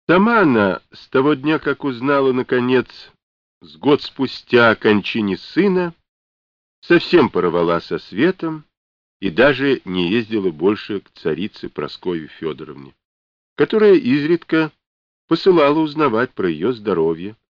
Сама она с того дня, как узнала, наконец, с год спустя о кончине сына, совсем порвала со светом и даже не ездила больше к царице Прасковье Федоровне, которая изредка посылала узнавать про ее здоровье,